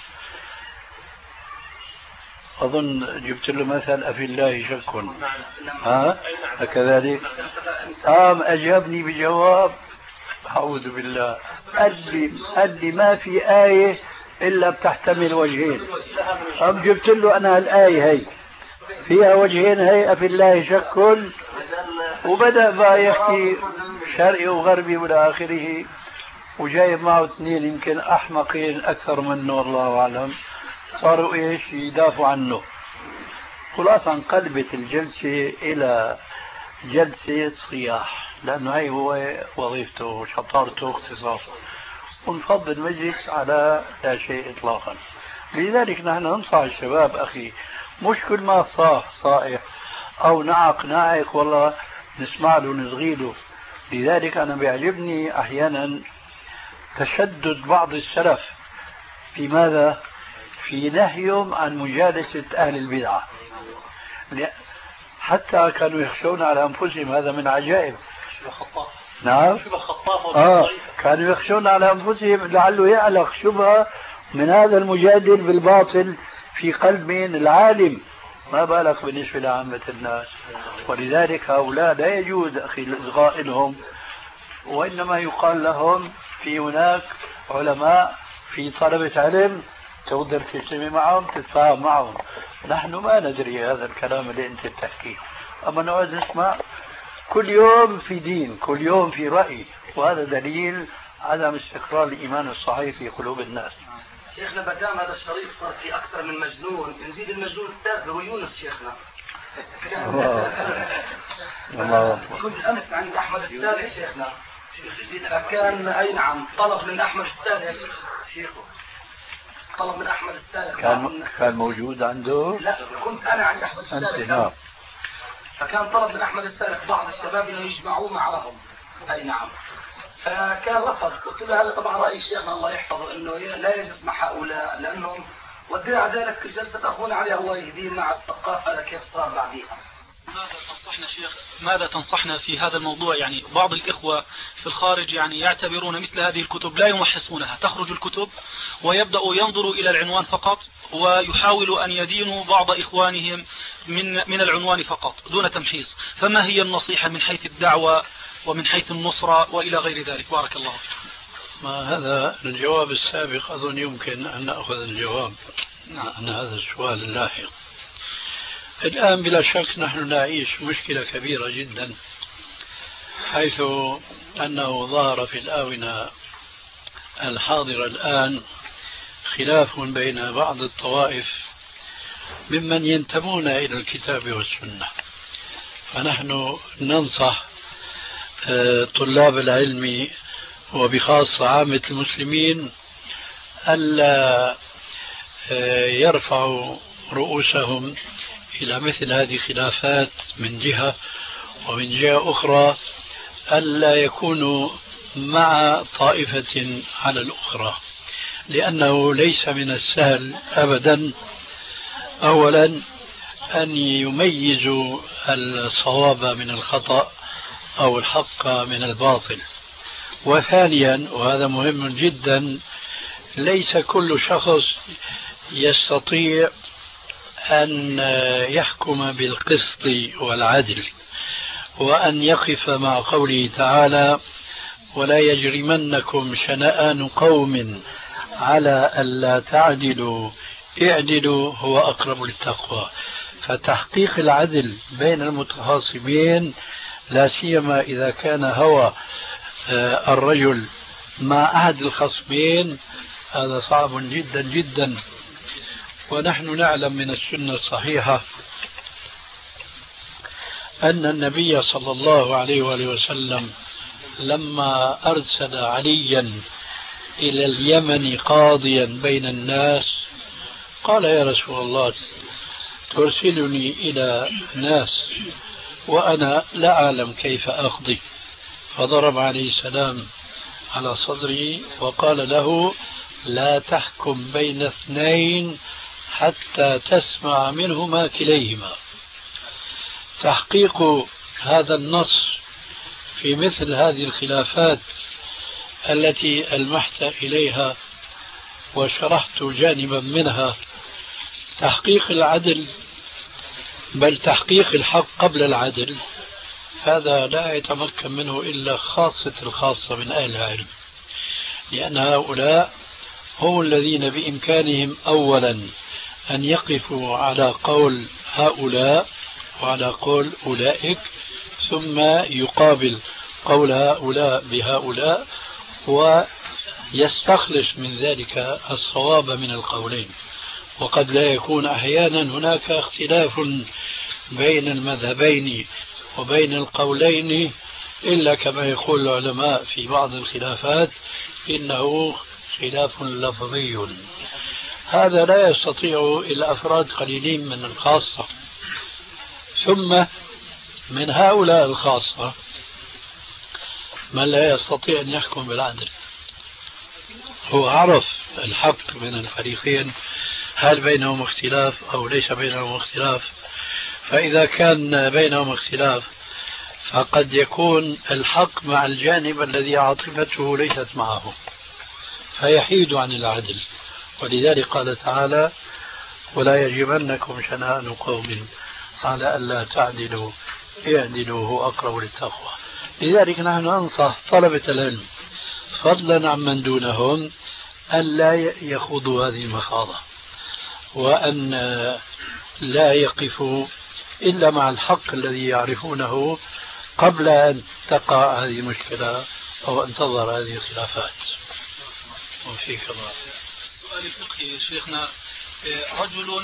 أظن جبت له مثل أفي الله شك. ها أه؟ كذلك قام أجابني بجواب أعوذ بالله، قال لي قال لي ما في آية إلا بتحتمل وجهين. قام جبت له أنا الآية هي فيها وجهين، هي أفي الله شك، وبدأ بقى يحكي شرقي وغربي والى آخره، وجايب معه اثنين يمكن أحمقين أكثر منه والله أعلم، صاروا إيش يدافعوا عنه. خلاصة انقلبت الجلسة إلى جلسة صياح، لأنه هي هو وظيفته وشطارته واختصاصه، ونفض المجلس على لا شيء إطلاقا. لذلك نحن ننصح الشباب أخي، مش كل ما صاح صائح أو نعق ناعق والله نسمع له ونصغي له. لذلك أنا بيعجبني أحيانا تشدد بعض السلف في ماذا؟ في نهيهم عن مجالسة أهل البدعة، حتى كانوا يخشون على أنفسهم. هذا من عجائب. نعم آه. كانوا يخشون على أنفسهم لعله يعلق شبهة من هذا المجادل بالباطل في قلب من العالم، ما بالك بالنسبة لعامة الناس. ولذلك هؤلاء لا يجوز أخي الإصغاء لهم، وإنما يقال لهم في هناك علماء في طلبة علم تقدر تجتمع معهم تتفاهم معهم. نحن ما ندري هذا الكلام اللي أنت تحكيه، أما نقعد نسمع كل يوم في دين، كل يوم في رأي، وهذا دليل عدم استقرار الإيمان الصحيح في قلوب الناس. شيخنا بدام هذا الشريط صار في أكثر من مجنون، نزيد المجنون الثالث هو يونس شيخنا. الله. كنت أمس عند أحمد الثالث شيخنا، فكان أي نعم طلب من أحمد الثالث شيخه، طلب من أحمد الثالث كان كان موجود عنده؟ لا كنت أنا عند أحمد الثالث، فكان طلب من أحمد الثالث بعض الشباب إنه يجمعوه معهم. أي نعم. فكان رفض، قلت له هذا طبعا رأي شيخنا الله يحفظه انه لا يجوز مع هؤلاء، لانهم ودينا ذلك جلسة اخونا علي الله يهديه مع الثقافة هذا كيف صار بعديها. ماذا تنصحنا شيخ؟ ماذا تنصحنا في هذا الموضوع؟ يعني بعض الإخوة في الخارج يعني يعتبرون مثل هذه الكتب لا يمحصونها، تخرج الكتب ويبدأوا ينظروا إلى العنوان فقط، ويحاولوا أن يدينوا بعض إخوانهم من من العنوان فقط دون تمحيص. فما هي النصيحة من حيث الدعوة ومن حيث النصرة وإلى غير ذلك؟ بارك الله فيك. ما هذا الجواب السابق أظن يمكن أن نأخذ الجواب عن هذا السؤال اللاحق. الآن بلا شك نحن نعيش مشكلة كبيرة جدا، حيث أنه ظهر في الآونة الحاضرة الآن خلاف بين بعض الطوائف ممن ينتمون إلى الكتاب والسنة. فنحن ننصح طلاب العلم وبخاصة عامة المسلمين ألا يرفعوا رؤوسهم إلى مثل هذه الخلافات من جهة، ومن جهة أخرى ألا يكونوا مع طائفة على الأخرى، لأنه ليس من السهل أبدا أولا أن يميزوا الصواب من الخطأ أو الحق من الباطل، وثانيا وهذا مهم جدا ليس كل شخص يستطيع أن يحكم بالقسط والعدل، وأن يقف مع قوله تعالى ولا يجرمنكم شنآن قوم على ألا تعدلوا اعدلوا هو أقرب للتقوى. فتحقيق العدل بين المتخاصمين لا سيما إذا كان هوى الرجل مع أحد الخصمين هذا صعب جدا جدا. ونحن نعلم من السنة الصحيحة أن النبي صلى الله عليه وآله وسلم لما أرسل عليا إلى اليمن قاضيا بين الناس قال يا رسول الله ترسلني إلى ناس وأنا لا أعلم كيف أقضي، فضرب عليه السلام على صدره وقال له لا تحكم بين اثنين حتى تسمع منهما كليهما. تحقيق هذا النص في مثل هذه الخلافات التي ألمحت إليها وشرحت جانبا منها، تحقيق العدل بل تحقيق الحق قبل العدل، هذا لا يتمكن منه إلا خاصة الخاصة من أهل العلم، لأن هؤلاء هم الذين بإمكانهم أولا أن يقفوا على قول هؤلاء وعلى قول أولئك، ثم يقابل قول هؤلاء بهؤلاء ويستخلص من ذلك الصواب من القولين. وقد لا يكون أحيانا هناك اختلاف بين المذهبين وبين القولين إلا كما يقول العلماء في بعض الخلافات إنه خلاف لفظي، هذا لا يستطيع إلا أفراد قليلين من الخاصة. ثم من هؤلاء الخاصة من لا يستطيع أن يحكم بالعدل، هو عرف الحق من الفريقين هل بينهم اختلاف أو ليس بينهم اختلاف، فإذا كان بينهم اختلاف فقد يكون الحق مع الجانب الذي عاطفته ليست معه فيحيد عن العدل. ولذلك قال تعالى: ولا يجرمنكم شنآن قوم على ألا تعدلوا اعدلوا هو أقرب للتقوى. لذلك نحن ننصح طلبة العلم فضلا عمن دونهم أن لا يخوضوا هذه المخاضة، وأن لا يقفوا إلا مع الحق الذي يعرفونه قبل أن تقع هذه المشكلة أو أن تظهر هذه الخلافات. وفيك الله. السؤال الفقهي شيخنا: رجل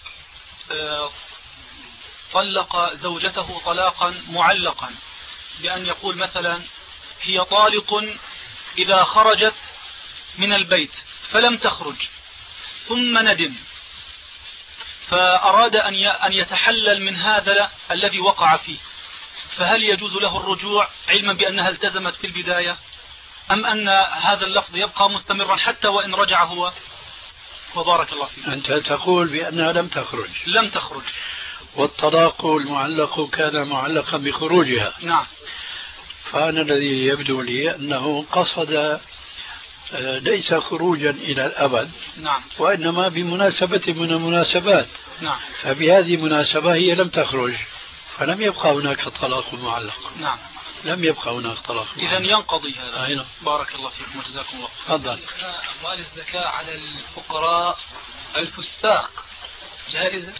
طلق زوجته طلاقا معلقا بأن يقول مثلا: هي طالق إذا خرجت من البيت، فلم تخرج، ثم ندم فأراد أن يتحلل من هذا الذي وقع فيه، فهل يجوز له الرجوع علما بأنها التزمت في البداية، أم أن هذا اللفظ يبقى مستمرا حتى وإن رجع هو؟ وبارك الله فيك. أنت تقول بأنها لم تخرج. لم تخرج، والطلاق المعلق كان معلقا بخروجها. نعم. فأنا الذي يبدو لي أنه قصد ليس خروجا إلى الأبد، نعم، وإنما بمناسبة من المناسبات. نعم. فبهذه المناسبة هي لم تخرج، فلم يبقى هناك طلاق معلق. نعم، لم يبقى هناك طلاق معلق. إذن ينقضي هذا. أينا. بارك الله فيكم وجزاكم الله. تفضل. أموال الزكاة على الفقراء الفساق جائزة؟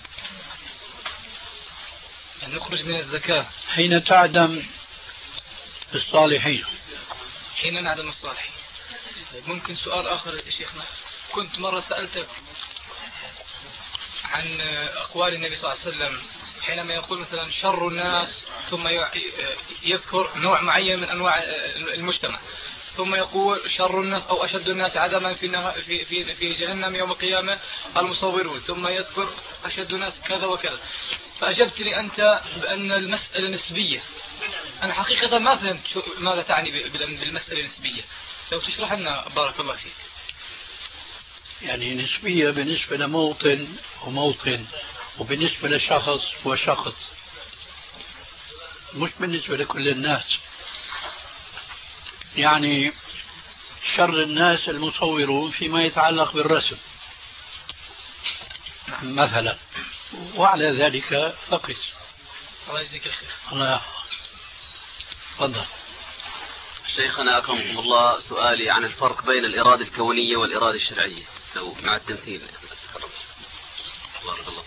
يعني نخرج من الزكاة حين تعدم الصالحين. حين نعدم الصالحين. ممكن سؤال آخر يا شيخنا؟ كنت مرة سألتك عن أقوال النبي صلى الله عليه وسلم حينما يقول مثلا شر الناس، ثم يذكر نوع معين من أنواع المجتمع، ثم يقول شر الناس أو أشد الناس عذابا في في في جهنم يوم القيامة المصورون، ثم يذكر أشد الناس كذا وكذا. فأجبت لي أنت بأن المسألة نسبية. أنا حقيقة ما فهمت شو ماذا تعني بالمسألة النسبية، لو تشرح لنا بارك الله فيك. يعني نسبية بالنسبة لموطن وموطن، وبالنسبة لشخص وشخص، مش بالنسبة لكل الناس. يعني شر الناس المصورون فيما يتعلق بالرسم مثلا، وعلى ذلك فقس. الله يجزيك الخير. الله يحفظك. تفضل. شيخنا أكرمكم الله، سؤالي عن الفرق بين الإرادة الكونية والإرادة الشرعية لو مع التمثيل. بارك الله.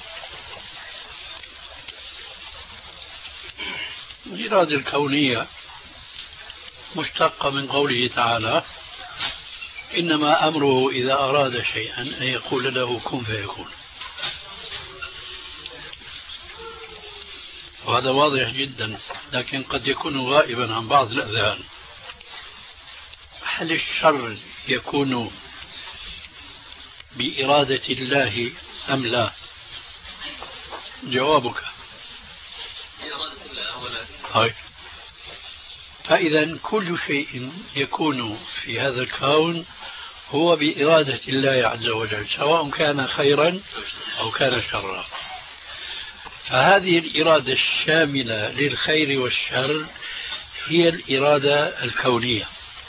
الإرادة الكونية مشتقة من قوله تعالى: إنما أمره إذا أراد شيئا أن يقول له كن فيكون. وهذا واضح جدا، لكن قد يكون غائبا عن بعض الأذهان. هل الشر يكون بإرادة الله أم لا؟ جوابك بإرادة الله أولا. هاي. فإذا كل شيء يكون في هذا الكون هو بإرادة الله عز وجل، سواء كان خيرا أو كان شرا. فهذه الإرادة الشاملة للخير والشر هي الإرادة الكونية.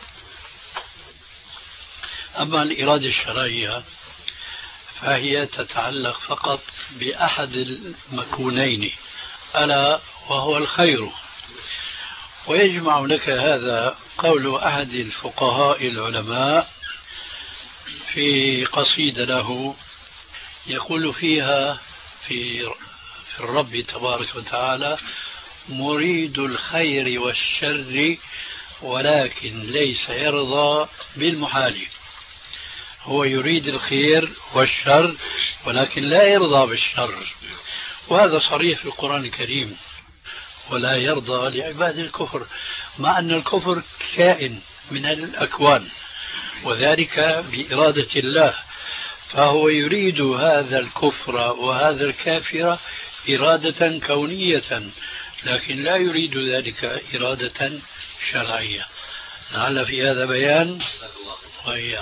أما الإرادة الشرعية فهي تتعلق فقط بأحد المكونين، ألا وهو الخير. ويجمع لك هذا قول أحد الفقهاء العلماء في قصيدة له يقول فيها في في الرب تبارك وتعالى: مريد الخير والشر ولكن ليس يرضى بالمحال. هو يريد الخير والشر ولكن لا يرضى بالشر، وهذا صريح في القرآن الكريم: ولا يرضى لعباد الكفر، مع أن الكفر كائن من الأكوان وذلك بإرادة الله، فهو يريد هذا الكفر وهذا الكافر إرادة كونية، لكن لا يريد ذلك إرادة شرعية. لعل في هذا بيان. وإياك.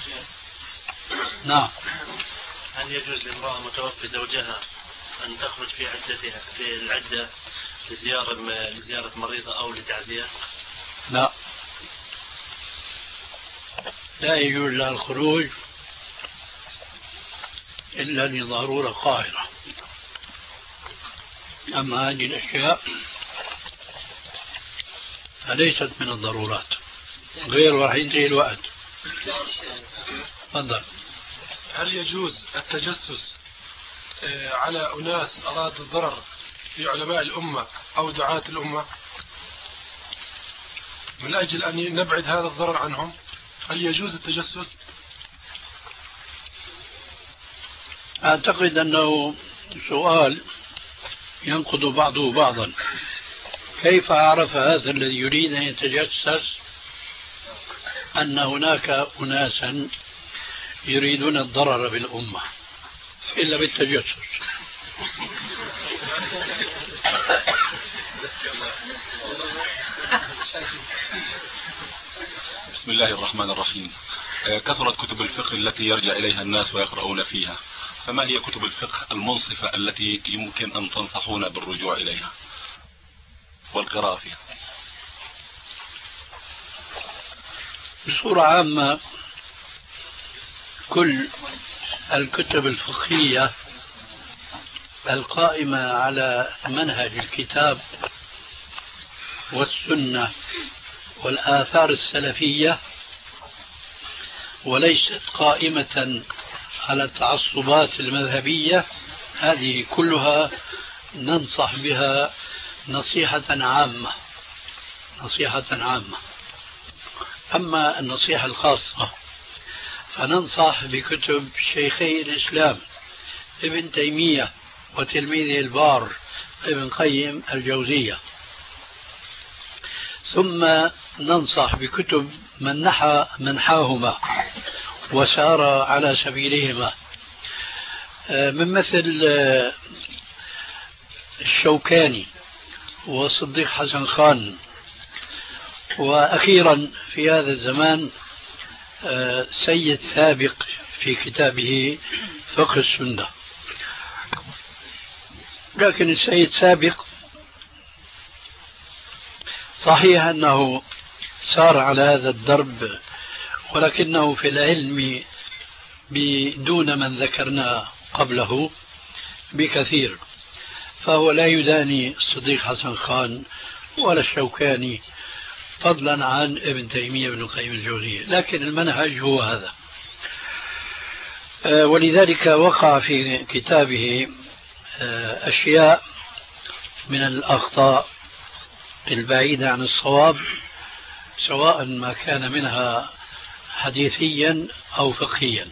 نعم. هل يجوز لامرأة متوفي زوجها أن تخرج في عدتها في العدة لزيارة لزيارة مريضة أو لتعزية؟ لا، لا يجوز لها الخروج إلا لضرورة قاهرة. أما هذه الأشياء فليست من الضرورات، غير راح ينتهي الوقت. تفضل. هل يجوز التجسس على أناس أرادوا الضرر في علماء الأمة أو دعاة الأمة من أجل أن نبعد هذا الضرر عنهم؟ هل يجوز التجسس؟ أعتقد أنه سؤال ينقض بعضه بعضا. كيف عرف هذا الذي يريد أن يتجسس أن هناك أناسا يريدون الضرر بالأمة إلا بالتجسس؟ بسم الله الرحمن الرحيم. كثرت كتب الفقه التي يرجع إليها الناس ويقرؤون فيها، فما هي كتب الفقه المنصفة التي يمكن أن تنصحون بالرجوع إليها والقراءة فيها؟ بصورة عامة كل الكتب الفقهية القائمة على منهج الكتاب والسنة والآثار السلفية وليست قائمة على التعصبات المذهبية، هذه كلها ننصح بها نصيحة عامة نصيحة عامة. أما النصيحة الخاصة فننصح بكتب شيخي الإسلام ابن تيمية وتلميذه البار ابن قيم الجوزية، ثم ننصح بكتب من نحى منحاهما وسار على سبيلهما، من مثل الشوكاني وصديق حسن خان، وأخيرا في هذا الزمان سيد سابق في كتابه فقه السنة. لكن السيد سابق صحيح أنه سار على هذا الدرب، ولكنه في العلم بدون من ذكرنا قبله بكثير، فهو لا يداني الصديق حسن خان ولا الشوكاني فضلا عن ابن تيمية بن قيم الجوزية، لكن المنهج هو هذا. ولذلك وقع في كتابه أشياء من الأخطاء البعيدة عن الصواب، سواء ما كان منها حديثيا أو فقهيا،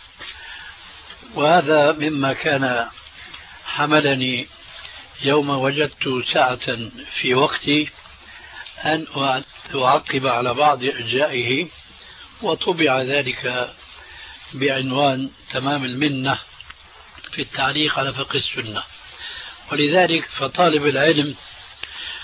وهذا مما كان حملني يوم وجدت ساعة في وقتي أن أعقب على بعض أجزائه، وطبع ذلك بعنوان تمام المنة في التعليق على فقه السنة. ولذلك فطالب العلم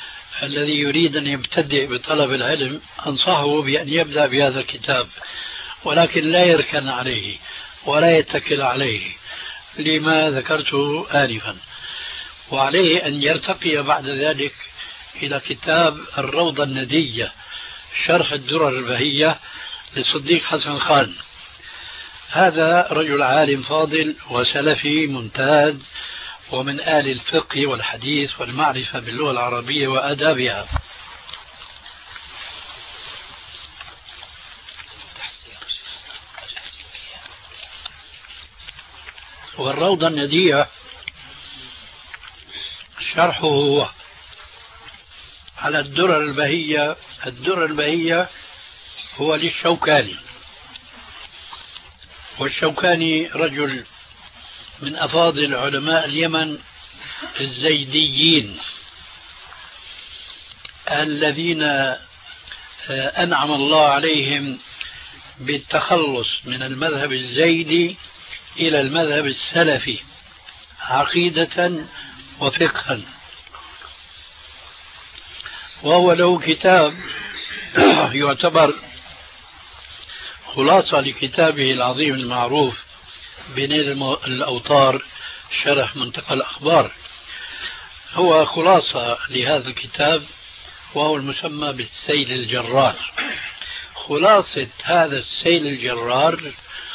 الذي يريد أن يبتدئ بطلب العلم أنصحه بأن يبدأ بهذا الكتاب، ولكن لا يركن عليه ولا يتكل عليه لما ذكرته آنفا، وعليه أن يرتقي بعد ذلك إلى كتاب الروضة الندية شرح الدرر البهية للصديق حسن خان. هذا رجل عالم فاضل وسلفي ممتاز، ومن آل الفقه والحديث والمعرفة باللغة العربية وآدابها. والروضة الندية شرحه هو على الدرر البهية. الدرر البهية هو للشوكاني، والشوكاني رجل من أفاضل علماء اليمن الزيديين الذين أنعم الله عليهم بالتخلص من المذهب الزيدي إلى المذهب السلفي عقيدة وفقها. وهو له كتاب يعتبر خلاصة لكتابه العظيم المعروف بنيل الأوطار شرح منتقى الأخبار. هو خلاصة لهذا الكتاب وهو المسمى بالسيل الجرار. خلاصة هذا السيل الجرار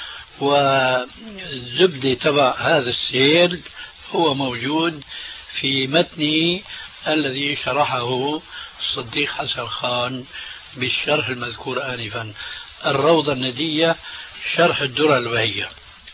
والزبدة تبع هذا السيل هو موجود في متنه الذي شرحه الصديق حسن خان بالشرح المذكور آنفا، الروضة الندية شرح الدرر البهية.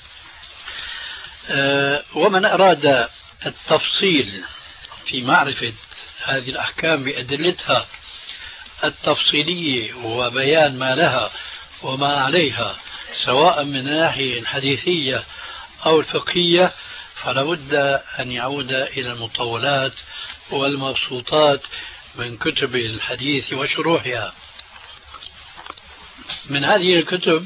أه ومن أراد التفصيل في معرفة هذه الأحكام بأدلتها التفصيلية وبيان ما لها وما عليها سواء من الناحية الحديثية أو الفقهية، فلا بد أن يعود إلى المطولات والمبسوطات من كتب الحديث وشروحها. من هذه الكتب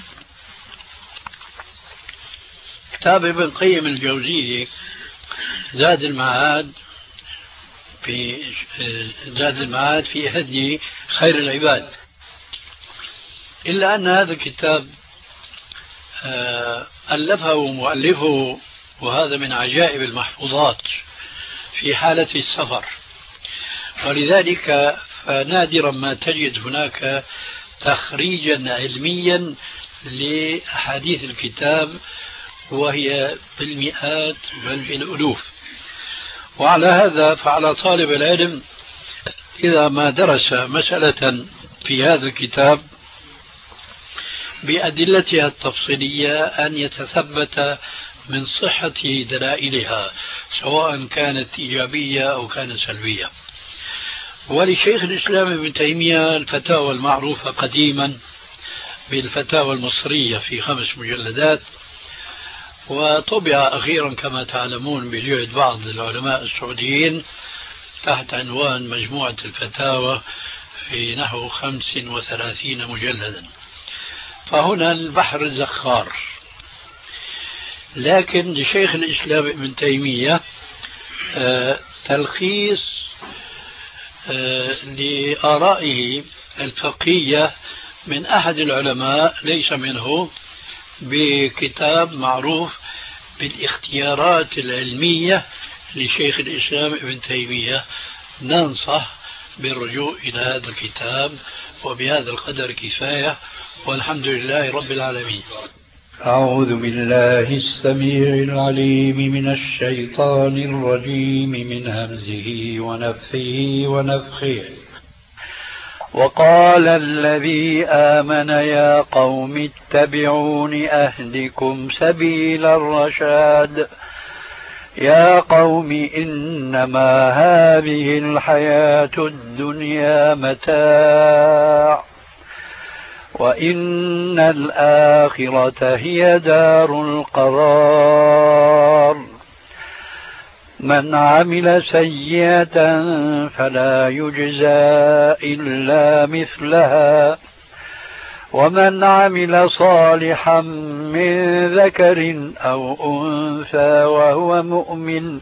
كتاب ابن القيم الجوزية زاد المعاد في زاد المعاد في هدي خير العباد، إلا أن هذا الكتاب ألفه مؤلفه وهذا من عجائب المحفوظات في حالة السفر، ولذلك فنادرا ما تجد هناك تخريجا علميا لأحاديث الكتاب، وهي بالمئات بل بالألوف. وعلى هذا فعلى طالب العلم إذا ما درس مسألة في هذا الكتاب بأدلتها التفصيلية أن يتثبت من صحة دلائلها سواء كانت إيجابية أو كانت سلبية. ولشيخ الإسلام ابن تيمية الفتاوى المعروفة قديما بالفتاوى المصرية في خمس مجلدات، وطبع أخيرا كما تعلمون بجهد بعض العلماء السعوديين تحت عنوان مجموعة الفتاوى في نحو خمس وثلاثين مجلدا. فهنا البحر الزخار. لكن لشيخ الإسلام ابن تيمية آه تلخيص آه لآرائه الفقهية من أحد العلماء ليس منه، بكتاب معروف بالاختيارات العلمية لشيخ الإسلام ابن تيمية. ننصح بالرجوع إلى هذا الكتاب، وبهذا القدر كفاية، والحمد لله رب العالمين. أعوذ بالله السميع العليم من الشيطان الرجيم من همزه ونفثه ونفخه. وقال الذي آمن يا قوم اتبعون أهدكم سبيل الرشاد. يا قوم إنما هذه الحياة الدنيا متاع وإن الآخرة هي دار القرار. من عمل سيئة فلا يجزى إلا مثلها ومن عمل صالحا من ذكر أو أنثى وهو مؤمن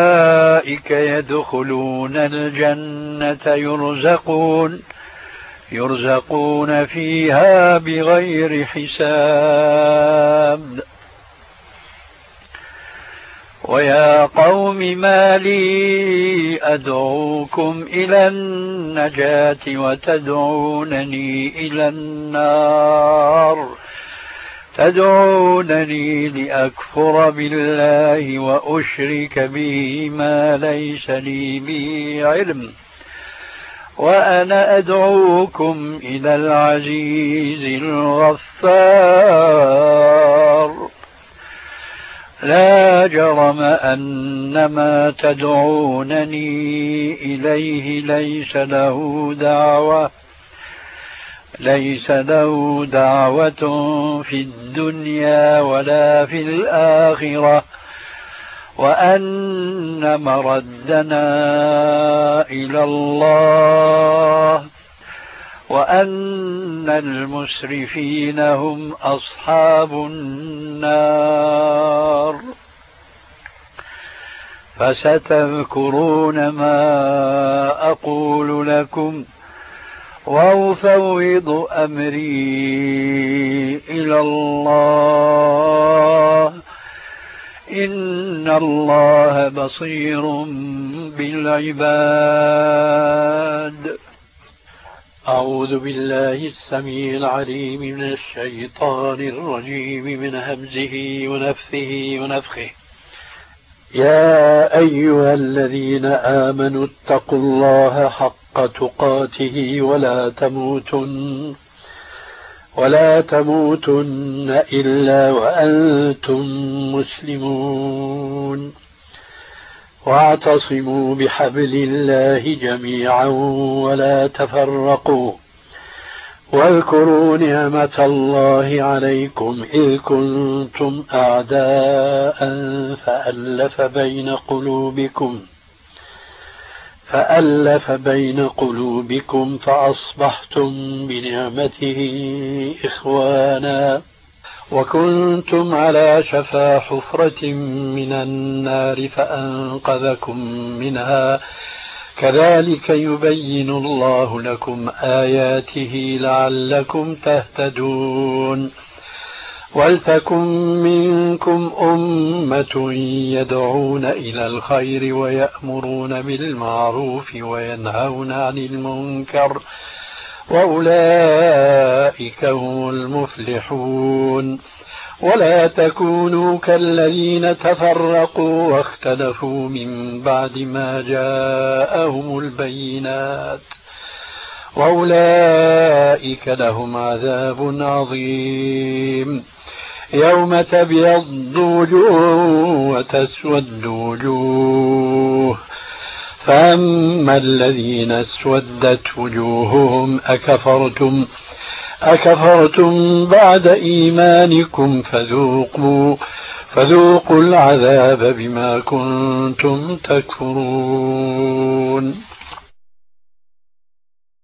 فأولئك يدخلون الجنة يرزقون يرزقون فيها بغير حساب. ويا قوم ما لي أدعوكم إلى النجاة وتدعونني إلى النار تدعونني لأكفر بالله وأشرك به ما ليس لي به علم وأنا أدعوكم إلى العزيز الغفار. لا جرم أن ما تدعونني إليه ليس له دعوة ليس له دعوة في الدنيا ولا في الآخرة وأن مردنا إلى الله وأن المسرفين هم أصحاب النار. فستذكرون ما أقول لكم وأفوض أمري إلى الله إن الله بصير بالعباد. أعوذ بالله السميع العليم من الشيطان الرجيم من همزه ونفثه ونفخه. يا أيها الذين آمنوا اتقوا الله حق تقاته ولا تموتن ولا تموتن إلا وأنتم مسلمون واعتصموا بحبل الله جميعا ولا تفرقوا واذكروا نعمة الله عليكم إذ كنتم أعداء فألف بين قلوبكم فألف بين قلوبكم فأصبحتم بنعمته إخوانا وكنتم على شفا حفرة من النار فأنقذكم منها كذلك يبين الله لكم آياته لعلكم تهتدون. ولتكن منكم أمة يدعون إلى الخير ويأمرون بالمعروف وينهون عن المنكر وأولئك هم المفلحون. ولا تكونوا كالذين تفرقوا واختلفوا من بعد ما جاءهم البينات وأولئك لهم عذاب عظيم. يوم تبيض وجوه وتسود وجوه فأما الذين اسودت وجوههم أكفرتم أكفرتم بعد إيمانكم فذوقوا فذوقوا العذاب بما كنتم تكفرون.